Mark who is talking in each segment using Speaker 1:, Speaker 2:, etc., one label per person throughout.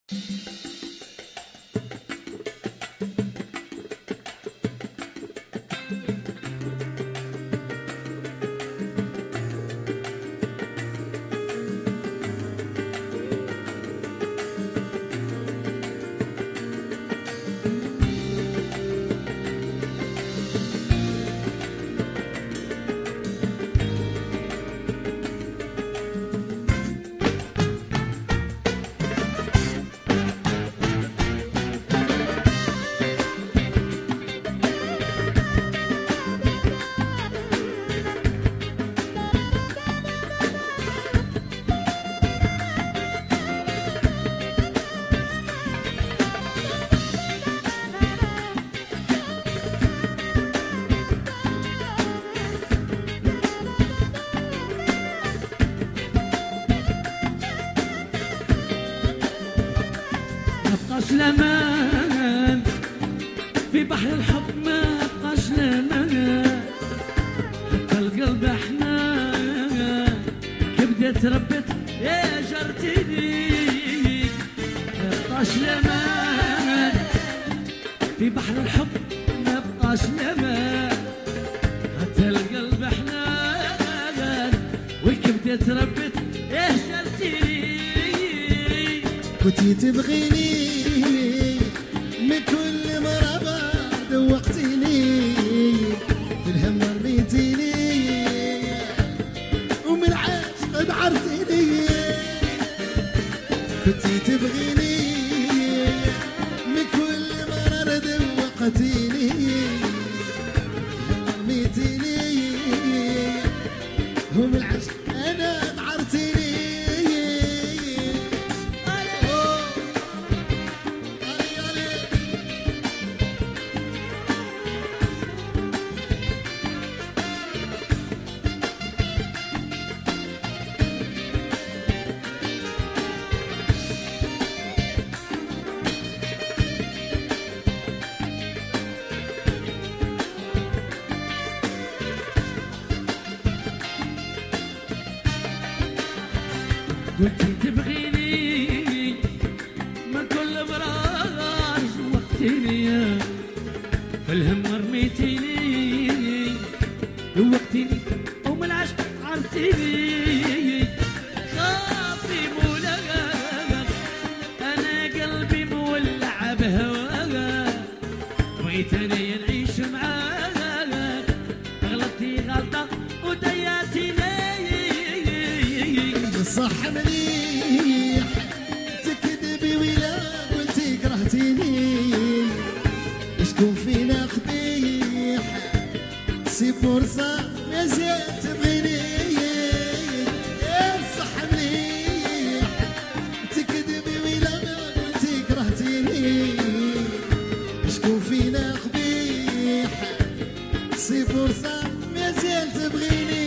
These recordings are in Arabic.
Speaker 1: بقاش الامان في بحر الحب، ما بقاش الامان حتى القلب حنان كي بديت ربيت يا جرتيني. ما بقاش الامان في بحر الحب، ما بقاش الامان حتى القلب حنان وكي بديت ربيت يا جرتيني.
Speaker 2: كنتي تبغيني من كل مرة دوقتيني، في الهم رميتيني ومن عاشق دعرتيني. كنتي تبغيني من كل مرة دوقتيني، رميتيني ومن عاشق أنا دعرتيني.
Speaker 1: قلتي تبغيني من كل مرة وقتيني، في الهم رميتيني دوقتيني ومن العشق عرفتيني. خافي مولاك انا قلبي مولع بهواك، بغيتني نعيش معاك غلطتي غلطة وضيعتيني.
Speaker 2: صح مليح تكذبي ولا قلتي كرهتيني، شكون فينا قبيح سي فرصة يا زين تبغيني. صح مليح تكذبي ولا قلتي كرهتيني، شكون فينا قبيح سي فرصة يا زين تبغيني.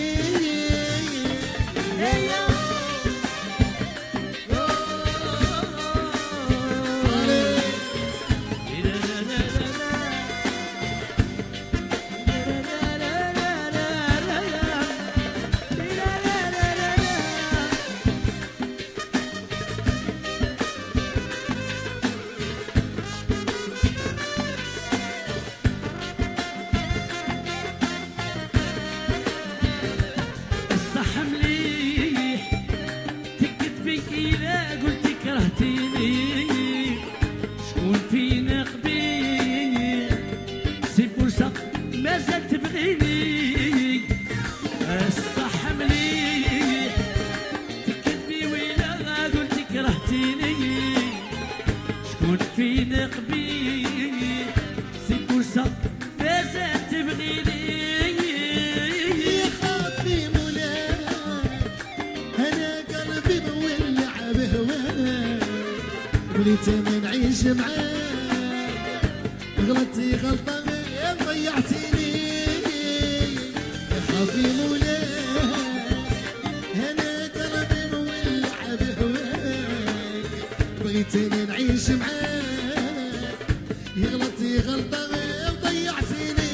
Speaker 1: شكون فينا قبيح سي فرصة ما زال تبغيني. الصح مليح تكذبي ولا قلتي كرهتيني، شكون فينا قبيح سي فرصة ما زال تبغيني.
Speaker 2: يا خافي مولاك انا قلبي مولع بهواك، وليتني نعيش معاك غلطتي غلطة ضيعتيني. يا خافي مولاك انا قلبي مولع بهواك، بغيتني نعيش معاك غلطتي غلطة ضيعتيني.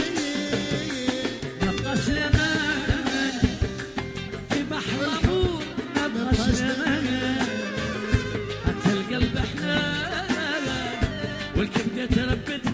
Speaker 1: مبقاش الامان في بحر الحب، مبقاش الامان حتى القلب احنا تربت